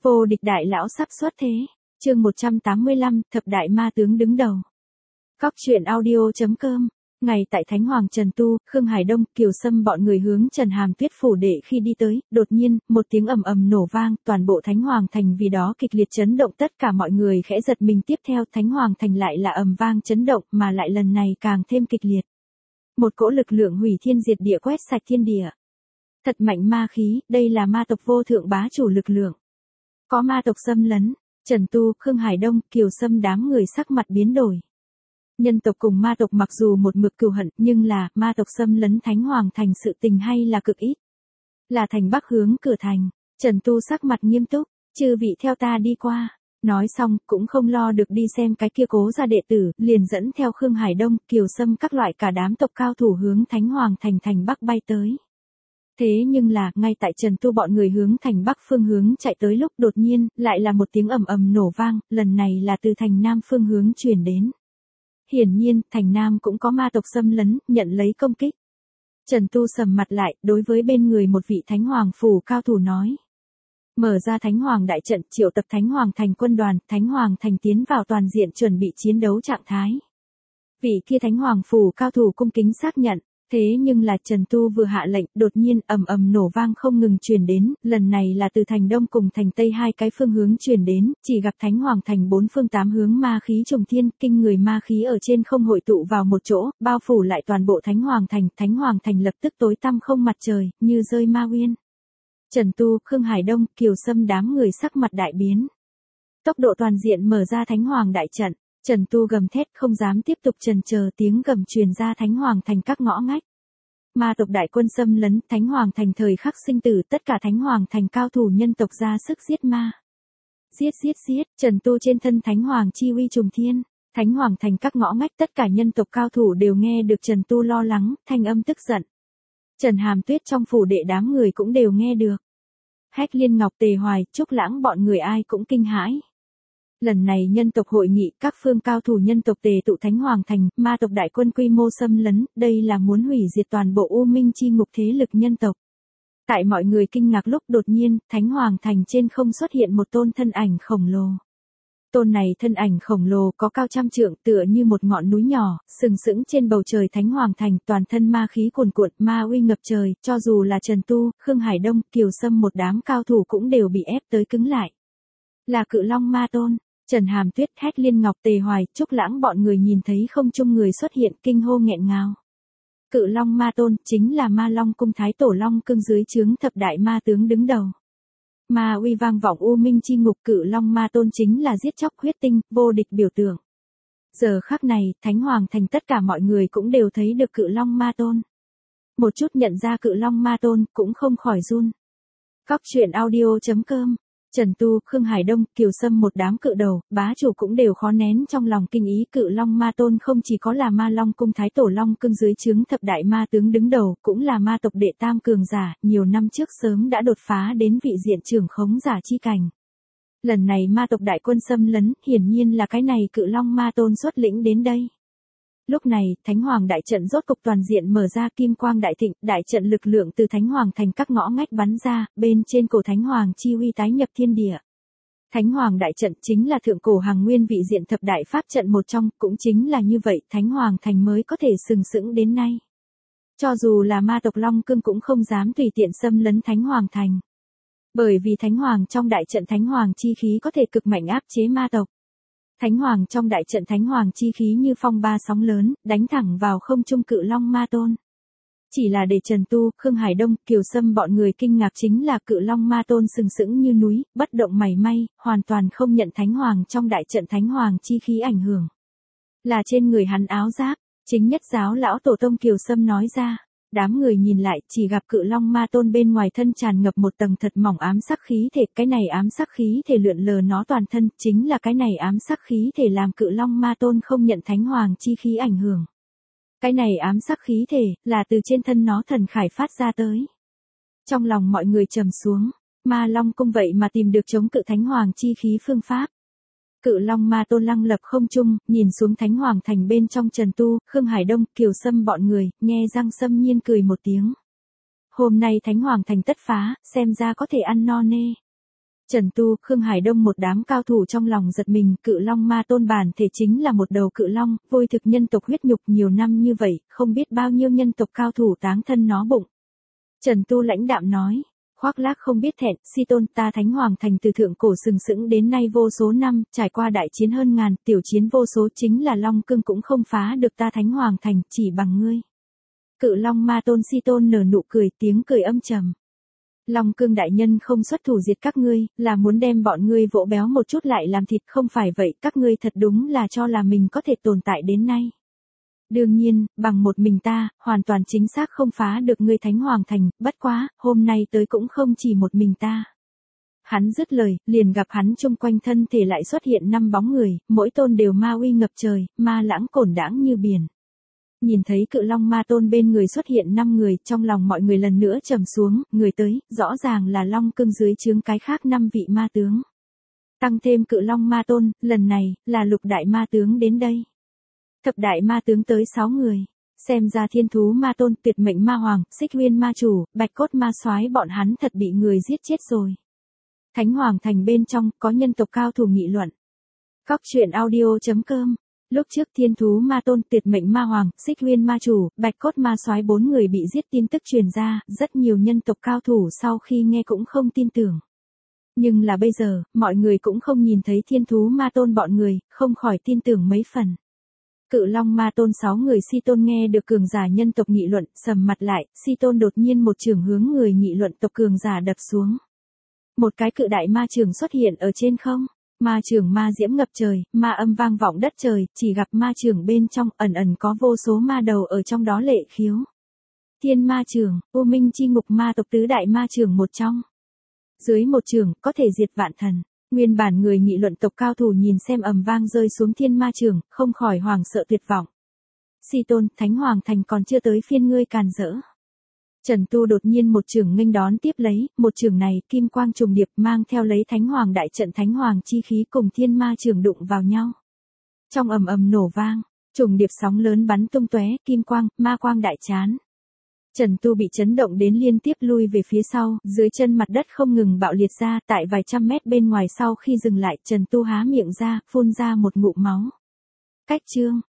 Vô địch đại lão sắp xuất thế. Chương 185, thập đại ma tướng đứng đầu. Cóc truyện audio.com. Ngày tại Thánh Hoàng Trần Tu, Khương Hải Đông, Kiều Sâm bọn người hướng Trần Hàm Tuyết phủ đệ khi đi tới, đột nhiên, một tiếng ầm ầm nổ vang, toàn bộ Thánh Hoàng thành vì đó kịch liệt chấn động, tất cả mọi người khẽ giật mình. Tiếp theo Thánh Hoàng thành lại là ầm vang chấn động, mà lại lần này càng thêm kịch liệt. Một cỗ lực lượng hủy thiên diệt địa quét sạch thiên địa. Thật mạnh ma khí, đây là ma tộc vô thượng bá chủ lực lượng. Có ma tộc xâm lấn, Trần Tu, Khương Hải Đông, Kiều Sâm đám người sắc mặt biến đổi. Nhân tộc cùng ma tộc mặc dù một mực cừu hận, nhưng là ma tộc xâm lấn Thánh Hoàng thành sự tình hay là cực ít. Là thành Bắc hướng cửa thành, Trần Tu sắc mặt nghiêm túc, chư vị theo ta đi qua. Nói xong, cũng không lo được đi xem cái kia cố gia đệ tử, liền dẫn theo Khương Hải Đông, Kiều Sâm các loại cả đám tộc cao thủ hướng Thánh Hoàng thành thành Bắc bay tới. Thế nhưng là, ngay tại Trần Tu bọn người hướng thành Bắc phương hướng chạy tới lúc đột nhiên, lại là một tiếng ầm ầm nổ vang, lần này là từ thành Nam phương hướng truyền đến. Hiển nhiên, thành Nam cũng có ma tộc xâm lấn, nhận lấy công kích. Trần Tu sầm mặt lại, đối với bên người một vị Thánh Hoàng phủ cao thủ nói. Mở ra Thánh Hoàng đại trận, triệu tập Thánh Hoàng thành quân đoàn, Thánh Hoàng thành tiến vào toàn diện chuẩn bị chiến đấu trạng thái. Vị kia Thánh Hoàng phủ cao thủ cung kính xác nhận. Thế nhưng là Trần Tu vừa hạ lệnh, đột nhiên ầm ầm nổ vang không ngừng truyền đến, lần này là từ thành Đông cùng thành Tây hai cái phương hướng truyền đến, chỉ gặp Thánh Hoàng thành bốn phương tám hướng ma khí trùng thiên, kinh người ma khí ở trên không hội tụ vào một chỗ, bao phủ lại toàn bộ Thánh Hoàng thành lập tức tối tăm không mặt trời, như rơi ma uyên. Trần Tu, Khương Hải Đông, Kiều Sâm đám người sắc mặt đại biến. Tốc độ toàn diện mở ra Thánh Hoàng đại trận. Trần Tu gầm thét không dám tiếp tục chần chờ, tiếng gầm truyền ra Thánh Hoàng thành các ngõ ngách. Ma tộc đại quân xâm lấn Thánh Hoàng thành thời khắc sinh tử, tất cả Thánh Hoàng thành cao thủ nhân tộc ra sức giết ma. Giết, Trần Tu trên thân Thánh Hoàng chi uy trùng thiên, Thánh Hoàng thành các ngõ ngách tất cả nhân tộc cao thủ đều nghe được Trần Tu lo lắng, thanh âm tức giận. Trần Hàm Tuyết trong phủ đệ đám người cũng đều nghe được. Hách Liên Ngọc, Tề Hoài, Trúc Lãng bọn người ai cũng kinh hãi. Lần này nhân tộc hội nghị, các phương cao thủ nhân tộc tề tụ Thánh Hoàng thành, ma tộc đại quân quy mô xâm lấn, đây là muốn hủy diệt toàn bộ U Minh chi ngục thế lực nhân tộc. Tại mọi người kinh ngạc lúc đột nhiên, Thánh Hoàng thành trên không xuất hiện một tôn thân ảnh khổng lồ. Tôn này thân ảnh khổng lồ có cao trăm trượng, tựa như một ngọn núi nhỏ, sừng sững trên bầu trời Thánh Hoàng thành, toàn thân ma khí cuồn cuộn, ma uy ngập trời, cho dù là Trần Tu, Khương Hải Đông, Kiều Sâm một đám cao thủ cũng đều bị ép tới cứng lại. Là Cự Long Ma Tôn. Trần Hàm Tuyết, Hách Liên Ngọc, Tề Hoài, Trúc Lãng bọn người nhìn thấy không trung người xuất hiện, kinh hô nghẹn ngào. Cự Long Ma Tôn chính là Ma Long cung Thái Tổ Long Cương dưới trướng thập đại ma tướng đứng đầu. Ma uy vang vọng U Minh chi ngục, Cự Long Ma Tôn chính là giết chóc huyết tinh, vô địch biểu tượng. Giờ khắc này, Thánh Hoàng thành tất cả mọi người cũng đều thấy được Cự Long Ma Tôn. Một chút nhận ra Cự Long Ma Tôn cũng không khỏi run. Cóc truyện audio.com. Trần Tu, Khương Hải Đông, Kiều Sâm một đám cự đầu, bá chủ cũng đều khó nén trong lòng kinh ý. Cự Long Ma Tôn không chỉ có là Ma Long cung Thái Tổ Long Cương dưới trướng thập đại ma tướng đứng đầu, cũng là ma tộc đệ tam cường giả, nhiều năm trước sớm đã đột phá đến vị diện trưởng khống giả chi cảnh. Lần này ma tộc đại quân xâm lấn, hiển nhiên là cái này Cự Long Ma Tôn xuất lĩnh đến đây. Lúc này, Thánh Hoàng đại trận rốt cục toàn diện mở ra, kim quang đại thịnh, đại trận lực lượng từ Thánh Hoàng thành các ngõ ngách bắn ra, bên trên cổ Thánh Hoàng chi uy tái nhập thiên địa. Thánh Hoàng đại trận chính là thượng cổ hàng nguyên vị diện thập đại pháp trận một trong, cũng chính là như vậy, Thánh Hoàng thành mới có thể sừng sững đến nay. Cho dù là ma tộc Long Cương cũng không dám tùy tiện xâm lấn Thánh Hoàng thành. Bởi vì Thánh Hoàng trong đại trận Thánh Hoàng chi khí có thể cực mạnh áp chế ma tộc. Thánh Hoàng trong đại trận Thánh Hoàng chi khí như phong ba sóng lớn, đánh thẳng vào không trung Cự Long Ma Tôn. Chỉ là để Trần Tu, Khương Hải Đông, Kiều Sâm bọn người kinh ngạc chính là Cự Long Ma Tôn sừng sững như núi, bất động mảy may, hoàn toàn không nhận Thánh Hoàng trong đại trận Thánh Hoàng chi khí ảnh hưởng. Là trên người hắn áo giáp, chính nhất giáo lão tổ tông Kiều Sâm nói ra. Đám người nhìn lại, chỉ gặp Cự Long Ma Tôn bên ngoài thân tràn ngập một tầng thật mỏng ám sắc khí thể, cái này ám sắc khí thể lượn lờ nó toàn thân, chính là cái này ám sắc khí thể làm Cự Long Ma Tôn không nhận Thánh Hoàng chi khí ảnh hưởng. Cái này ám sắc khí thể, là từ trên thân nó thần khải phát ra tới. Trong lòng mọi người trầm xuống, Ma Long cung vậy mà tìm được chống cự Thánh Hoàng chi khí phương pháp. Cự Long Ma Tôn lăng lập không trung, nhìn xuống Thánh Hoàng thành bên trong Trần Tu, Khương Hải Đông, Kiều Sâm bọn người, nghe răng xâm nhiên cười một tiếng. Hôm nay Thánh Hoàng thành tất phá, xem ra có thể ăn no nê. Trần Tu, Khương Hải Đông một đám cao thủ trong lòng giật mình, Cự Long Ma Tôn bản thể chính là một đầu cự long, vôi thực nhân tộc huyết nhục nhiều năm như vậy, không biết bao nhiêu nhân tộc cao thủ táng thân nó bụng. Trần Tu lãnh đạm nói, khoác lác không biết thẹn, si tôn, ta Thánh Hoàng Thành từ thượng cổ sừng sững đến nay vô số năm, trải qua đại chiến hơn ngàn, tiểu chiến vô số, chính là Long Cương cũng không phá được ta Thánh Hoàng Thành, chỉ bằng ngươi. Cự Long Ma Tôn si tôn nở nụ cười, tiếng cười âm trầm. Long Cương đại nhân không xuất thủ diệt các ngươi, là muốn đem bọn ngươi vỗ béo một chút lại làm thịt, không phải vậy, các ngươi thật đúng là cho là mình có thể tồn tại đến nay. Đương nhiên, bằng một mình ta, hoàn toàn chính xác không phá được ngươi Thánh Hoàng Thành, bất quá, hôm nay tới cũng không chỉ một mình ta. Hắn dứt lời, liền gặp hắn chung quanh thân thể lại xuất hiện 5 bóng người, mỗi tôn đều ma uy ngập trời, ma lãng cổn đãng như biển. Nhìn thấy Cự Long Ma Tôn bên người xuất hiện 5 người, trong lòng mọi người lần nữa trầm xuống, người tới, rõ ràng là Long Cương dưới trướng cái khác 5 vị ma tướng. Tăng thêm Cự Long Ma Tôn, lần này, là lục đại ma tướng đến đây. Thập đại ma tướng tới 6 người. Xem ra Thiên Thú Ma Tôn, Tuyệt Mệnh Ma Hoàng, Xích Huyên Ma Chủ, Bạch Cốt Ma Soái bọn hắn thật bị người giết chết rồi. Thánh Hoàng Thành bên trong, có nhân tộc cao thủ nghị luận. Cóc truyện audio.com. Lúc trước Thiên Thú Ma Tôn, Tuyệt Mệnh Ma Hoàng, Xích Huyên Ma Chủ, Bạch Cốt Ma Soái 4 người bị giết tin tức truyền ra, rất nhiều nhân tộc cao thủ sau khi nghe cũng không tin tưởng. Nhưng là bây giờ, mọi người cũng không nhìn thấy Thiên Thú Ma Tôn bọn người, không khỏi tin tưởng mấy phần. Cự Long Ma Tôn 6 người si tôn nghe được cường giả nhân tộc nghị luận, sầm mặt lại, si tôn đột nhiên một chưởng hướng người nghị luận tộc cường giả đập xuống. Một cái cự đại ma chưởng xuất hiện ở trên không. Ma chưởng ma diễm ngập trời, ma âm vang vọng đất trời, chỉ gặp ma chưởng bên trong ẩn ẩn có vô số ma đầu ở trong đó lệ khiếu. Thiên ma chưởng, U Minh chi ngục ma tộc tứ đại ma chưởng một trong. Dưới một chưởng, có thể diệt vạn thần. Nguyên bản người nghị luận tộc cao thủ nhìn xem ầm vang rơi xuống thiên ma chưởng, không khỏi hoảng sợ tuyệt vọng. Si tôn, Thánh Hoàng Thành còn chưa tới phiên ngươi càn rỡ. Trần Tu đột nhiên một chưởng nghênh đón tiếp lấy, một chưởng này, kim quang trùng điệp mang theo lấy Thánh Hoàng đại trận Thánh Hoàng chi khí cùng thiên ma chưởng đụng vào nhau. Trong ầm ầm nổ vang, trùng điệp sóng lớn bắn tung tóe, kim quang, ma quang đại chán. Trần Tu bị chấn động đến liên tiếp lui về phía sau, dưới chân mặt đất không ngừng bạo liệt ra, tại vài trăm mét bên ngoài sau khi dừng lại, Trần Tu há miệng ra, phun ra một ngụm máu. Cách chương